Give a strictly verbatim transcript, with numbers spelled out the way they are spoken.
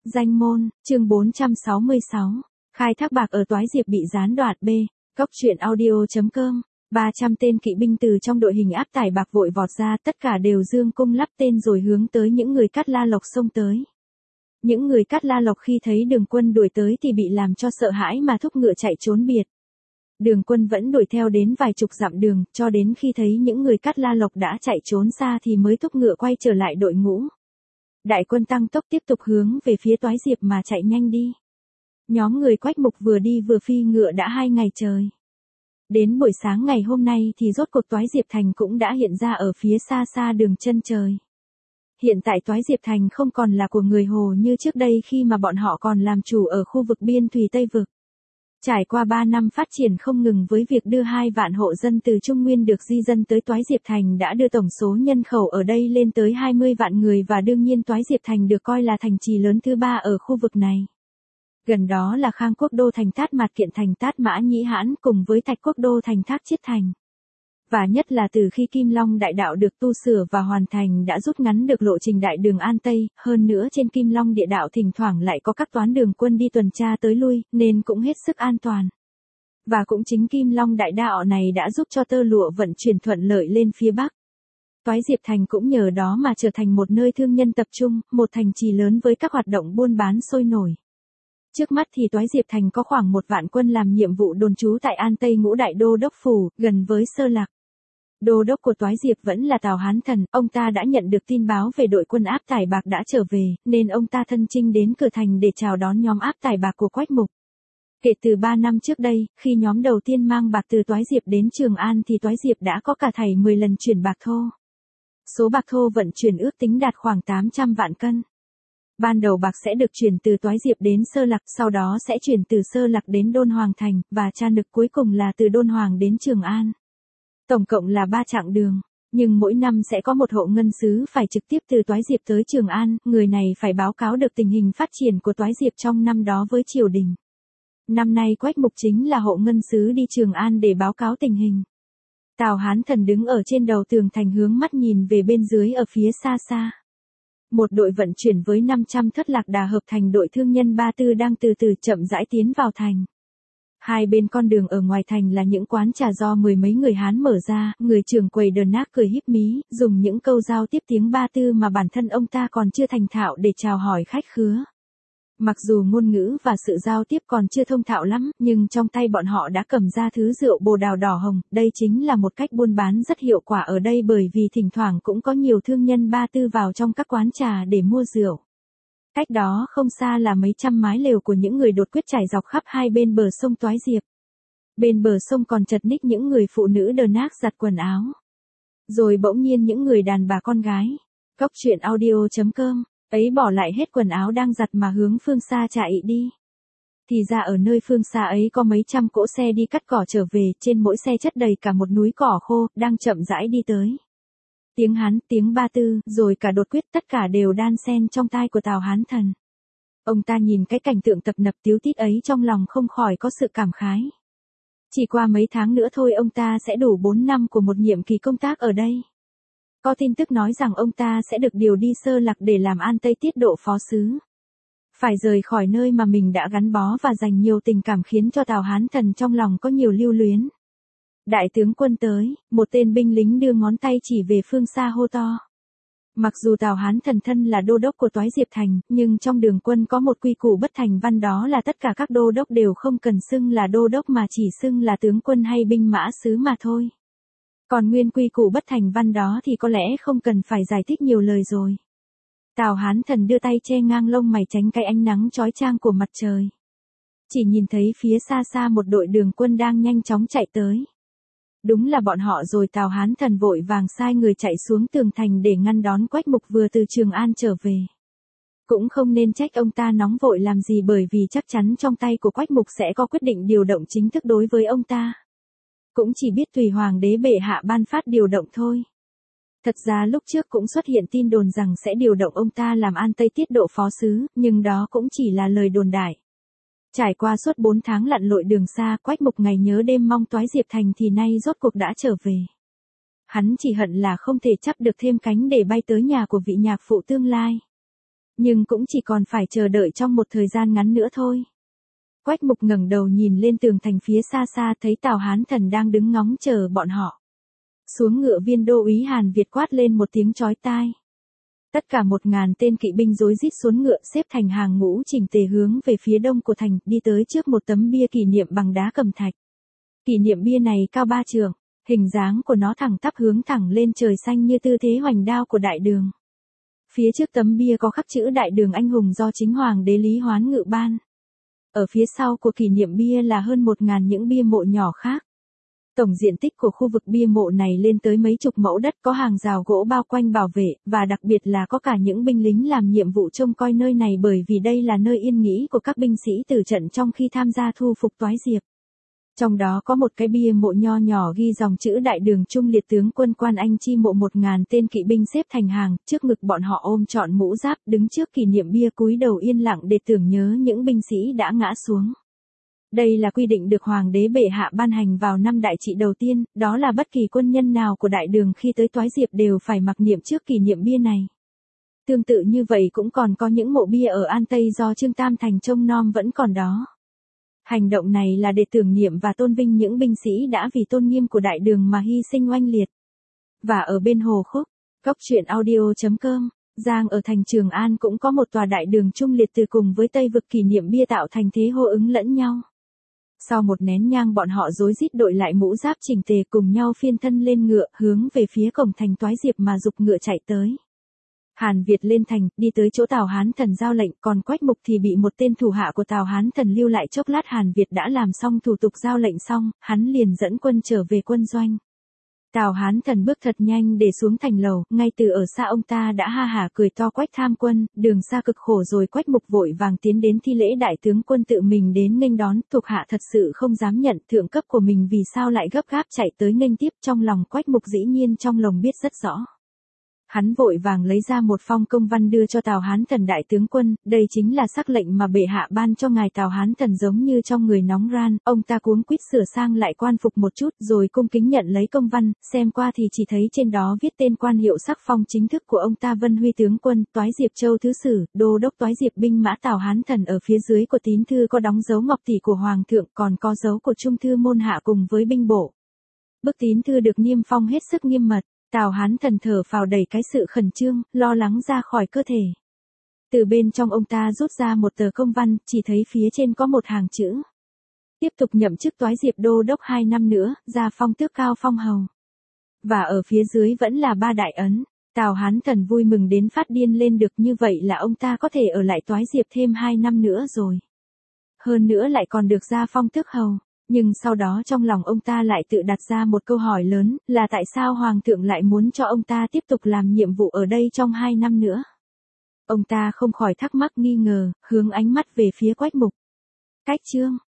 Danh môn, chương bốn trăm sáu mươi sáu. Khai thác bạc ở Toái Diệp bị gián đoạn B. Cốc truyện audio.com. ba trăm tên kỵ binh từ trong đội hình áp tải bạc vội vọt ra, tất cả đều dương cung lắp tên rồi hướng tới những người Cát La Lộc xông tới. Những người Cát La Lộc khi thấy Đường Quân đuổi tới thì bị làm cho sợ hãi mà thúc ngựa chạy trốn biệt. Đường Quân vẫn đuổi theo đến vài chục dặm đường, cho đến khi thấy những người Cát La Lộc đã chạy trốn xa thì mới thúc ngựa quay trở lại đội ngũ. Đại quân tăng tốc tiếp tục hướng về phía Toái Diệp mà chạy nhanh đi. Nhóm người Quách Mục vừa đi vừa phi ngựa đã hai ngày trời. Đến buổi sáng ngày hôm nay thì rốt cuộc Toái Diệp Thành cũng đã hiện ra ở phía xa xa đường chân trời. Hiện tại Toái Diệp Thành không còn là của người Hồ như trước đây khi mà bọn họ còn làm chủ ở khu vực biên thùy Tây Vực. Trải qua ba năm phát triển không ngừng với việc đưa hai vạn hộ dân từ Trung Nguyên được di dân tới Toái Diệp Thành đã đưa tổng số nhân khẩu ở đây lên tới hai mươi vạn người, và đương nhiên Toái Diệp Thành được coi là thành trì lớn thứ ba ở khu vực này. Gần đó là Khang Quốc đô thành Tát Mạt Kiện thành Tát Mã Nhĩ Hãn cùng với Thạch Quốc đô thành Thác Chiết thành. Và nhất là từ khi Kim Long Đại Đạo được tu sửa và hoàn thành đã rút ngắn được lộ trình đại đường An Tây, hơn nữa trên Kim Long Địa Đạo thỉnh thoảng lại có các toán đường quân đi tuần tra tới lui, nên cũng hết sức an toàn. Và cũng chính Kim Long Đại Đạo này đã giúp cho tơ lụa vận chuyển thuận lợi lên phía Bắc. Toái Diệp Thành cũng nhờ đó mà trở thành một nơi thương nhân tập trung, một thành trì lớn với các hoạt động buôn bán sôi nổi. Trước mắt thì Toái Diệp Thành có khoảng một vạn quân làm nhiệm vụ đồn trú tại An Tây Ngũ Đại Đô Đốc Phủ, gần với Sơ Lạc. Đô đốc của Toái Diệp vẫn là Tào Hán Thần, ông ta đã nhận được tin báo về đội quân áp tải bạc đã trở về, nên ông ta thân chinh đến cửa thành để chào đón nhóm áp tải bạc của Quách Mục. Kể từ ba năm trước đây, khi nhóm đầu tiên mang bạc từ Toái Diệp đến Trường An thì Toái Diệp đã có cả thảy mười lần chuyển bạc thô. Số bạc thô vận chuyển ước tính đạt khoảng tám trăm vạn cân. Ban đầu bạc sẽ được chuyển từ Toái Diệp đến Sơ Lạc, sau đó sẽ chuyển từ Sơ Lạc đến Đôn Hoàng Thành, và cha nực cuối cùng là từ Đôn Hoàng đến Trường An. Tổng cộng là ba chặng đường, nhưng mỗi năm sẽ có một hộ ngân sứ phải trực tiếp từ Toái Diệp tới Trường An, người này phải báo cáo được tình hình phát triển của Toái Diệp trong năm đó với triều đình. Năm nay Quách Mục chính là hộ ngân sứ đi Trường An để báo cáo tình hình. Tào Hán Thần đứng ở trên đầu tường thành hướng mắt nhìn về bên dưới ở phía xa xa. Một đội vận chuyển với năm trăm thất lạc đà hợp thành đội thương nhân Ba Tư đang từ từ chậm rãi tiến vào thành. Hai bên con đường ở ngoài thành là những quán trà do mười mấy người Hán mở ra, người trưởng quầy Đờn Nác cười híp mí, dùng những câu giao tiếp tiếng Ba Tư mà bản thân ông ta còn chưa thành thạo để chào hỏi khách khứa. Mặc dù ngôn ngữ và sự giao tiếp còn chưa thông thạo lắm, nhưng trong tay bọn họ đã cầm ra thứ rượu bồ đào đỏ hồng, đây chính là một cách buôn bán rất hiệu quả ở đây, bởi vì thỉnh thoảng cũng có nhiều thương nhân Ba Tư vào trong các quán trà để mua rượu. Cách đó không xa là mấy trăm mái lều của những người đột quyết trải dọc khắp hai bên bờ sông Toái Diệp. Bên bờ sông còn chật ních những người phụ nữ Đờn Nác giặt quần áo. Rồi bỗng nhiên những người đàn bà con gái. Cốc truyện audio.com. Ấy bỏ lại hết quần áo đang giặt mà hướng phương xa chạy đi. Thì ra ở nơi phương xa ấy có mấy trăm cỗ xe đi cắt cỏ trở về, trên mỗi xe chất đầy cả một núi cỏ khô, đang chậm rãi đi tới. Tiếng Hán, tiếng Ba Tư, rồi cả đột quyết, tất cả đều đan xen trong tai của Tào Hán Thần. Ông ta nhìn cái cảnh tượng tập nập tíu tít ấy trong lòng không khỏi có sự cảm khái. Chỉ qua mấy tháng nữa thôi ông ta sẽ đủ bốn năm của một nhiệm kỳ công tác ở đây. Có tin tức nói rằng ông ta sẽ được điều đi Sơ Lạc để làm An Tây tiết độ phó sứ. Phải rời khỏi nơi mà mình đã gắn bó và dành nhiều tình cảm khiến cho Tào Hán Thần trong lòng có nhiều lưu luyến. Đại tướng quân tới, một tên binh lính đưa ngón tay chỉ về phương xa hô to. Mặc dù Tào Hán Thần thân là đô đốc của Toái Diệp Thành, nhưng trong đường quân có một quy củ bất thành văn, đó là tất cả các đô đốc đều không cần xưng là đô đốc mà chỉ xưng là tướng quân hay binh mã sứ mà thôi. Còn nguyên quy củ bất thành văn đó thì có lẽ không cần phải giải thích nhiều lời rồi. Tào Hán Thần đưa tay che ngang lông mày tránh cái ánh nắng chói chang của mặt trời. Chỉ nhìn thấy phía xa xa một đội đường quân đang nhanh chóng chạy tới. Đúng là bọn họ rồi. Tào Hán Thần vội vàng sai người chạy xuống tường thành để ngăn đón Quách Mục vừa từ Trường An trở về. Cũng không nên trách ông ta nóng vội làm gì, bởi vì chắc chắn trong tay của Quách Mục sẽ có quyết định điều động chính thức đối với ông ta. Cũng chỉ biết tùy hoàng đế bệ hạ ban phát điều động thôi. Thật ra lúc trước cũng xuất hiện tin đồn rằng sẽ điều động ông ta làm An Tây tiết độ phó sứ, nhưng đó cũng chỉ là lời đồn đại. Trải qua suốt bốn tháng lặn lội đường xa, Quách Mục ngày nhớ đêm mong Toái Diệp Thành thì nay rốt cuộc đã trở về. Hắn chỉ hận là không thể chắp được thêm cánh để bay tới nhà của vị nhạc phụ tương lai. Nhưng cũng chỉ còn phải chờ đợi trong một thời gian ngắn nữa thôi. Quách Mục ngẩng đầu nhìn lên tường thành phía xa xa thấy Tào Hán Thần đang đứng ngóng chờ bọn họ. Xuống ngựa viên đô úy Hàn Việt quát lên một tiếng chói tai. Tất cả một ngàn tên kỵ binh rối rít xuống ngựa xếp thành hàng ngũ chỉnh tề hướng về phía đông của thành, đi tới trước một tấm bia kỷ niệm bằng đá cẩm thạch. Kỷ niệm bia này cao ba trượng, hình dáng của nó thẳng tắp hướng thẳng lên trời xanh như tư thế hoành đao của đại đường. Phía trước tấm bia có khắc chữ Đại Đường Anh Hùng do chính Hoàng đế Lý Hoán ngự ban. Ở phía sau của kỷ niệm bia là hơn một ngàn những bia mộ nhỏ khác. Tổng diện tích của khu vực bia mộ này lên tới mấy chục mẫu đất, có hàng rào gỗ bao quanh bảo vệ, và đặc biệt là có cả những binh lính làm nhiệm vụ trông coi nơi này bởi vì đây là nơi yên nghỉ của các binh sĩ tử trận trong khi tham gia thu phục Toái Diệp. Trong đó có một cái bia mộ nho nhỏ ghi dòng chữ Đại Đường Trung Liệt Tướng Quân Quan Anh chi mộ một ngàn tên kỵ binh xếp thành hàng, trước ngực bọn họ ôm trọn mũ giáp, đứng trước kỷ niệm bia cúi đầu yên lặng để tưởng nhớ những binh sĩ đã ngã xuống. Đây là quy định được Hoàng đế bệ hạ ban hành vào năm đại trị đầu tiên, đó là bất kỳ quân nhân nào của Đại Đường khi tới Toái Diệp đều phải mặc niệm trước kỷ niệm bia này. Tương tự như vậy cũng còn có những mộ bia ở An Tây do Trương Tam Thành trông nom vẫn còn đó. Hành động này là để tưởng niệm và tôn vinh những binh sĩ đã vì tôn nghiêm của Đại Đường mà hy sinh oanh liệt. Và ở bên Hồ Khúc, Cốc Truyện Audio chấm com, Giang ở thành Trường An cũng có một tòa Đại Đường Trung Liệt từ cùng với Tây vực kỷ niệm bia tạo thành thế hô ứng lẫn nhau. Sau một nén nhang bọn họ rối rít đội lại mũ giáp chỉnh tề cùng nhau phiên thân lên ngựa hướng về phía cổng thành Toái Diệp mà giục ngựa chạy tới. Hàn Việt lên thành, đi tới chỗ Tào Hán Thần giao lệnh, còn Quách Mục thì bị một tên thủ hạ của Tào Hán Thần lưu lại chốc lát. Hàn Việt đã làm xong thủ tục giao lệnh xong, hắn liền dẫn quân trở về quân doanh. Tào Hán Thần bước thật nhanh để xuống thành lầu, ngay từ ở xa ông ta đã ha hả cười to: Quách tham quân, đường xa cực khổ rồi. Quách Mục vội vàng tiến đến thi lễ: đại tướng quân tự mình đến nghênh đón, thuộc hạ thật sự không dám nhận, thượng cấp của mình vì sao lại gấp gáp chạy tới nghênh tiếp. Trong lòng Quách Mục dĩ nhiên trong lòng biết rất rõ. Hắn vội vàng lấy ra một phong công văn đưa cho Tào Hán Thần: đại tướng quân, đây chính là sắc lệnh mà bệ hạ ban cho ngài. Tào Hán Thần giống như trong người nóng ran, ông ta cuống quýt sửa sang lại quan phục một chút rồi cung kính nhận lấy công văn, xem qua thì chỉ thấy trên đó viết tên quan hiệu sắc phong chính thức của ông ta: Vân Huy tướng quân, Toái Diệp Châu thứ sử, đô đốc Toái Diệp binh mã. Tào Hán Thần ở phía dưới của tín thư có đóng dấu ngọc tỷ của hoàng thượng, còn có dấu của trung thư môn hạ cùng với binh bộ. Bức tín thư được niêm phong hết sức nghiêm mật. Tào Hán Thần thở phào đẩy cái sự khẩn trương, lo lắng ra khỏi cơ thể. Từ bên trong ông ta rút ra một tờ công văn, chỉ thấy phía trên có một hàng chữ: tiếp tục nhậm chức Toái Diệp đô đốc hai năm nữa, ra phong tước cao phong hầu. Và ở phía dưới vẫn là ba đại ấn. Tào Hán Thần vui mừng đến phát điên lên được, như vậy là ông ta có thể ở lại Toái Diệp thêm hai năm nữa rồi. Hơn nữa lại còn được ra phong tước hầu. Nhưng sau đó trong lòng ông ta lại tự đặt ra một câu hỏi lớn, là tại sao Hoàng thượng lại muốn cho ông ta tiếp tục làm nhiệm vụ ở đây trong hai năm nữa. Ông ta không khỏi thắc mắc nghi ngờ, hướng ánh mắt về phía Quách Mục. Cách chương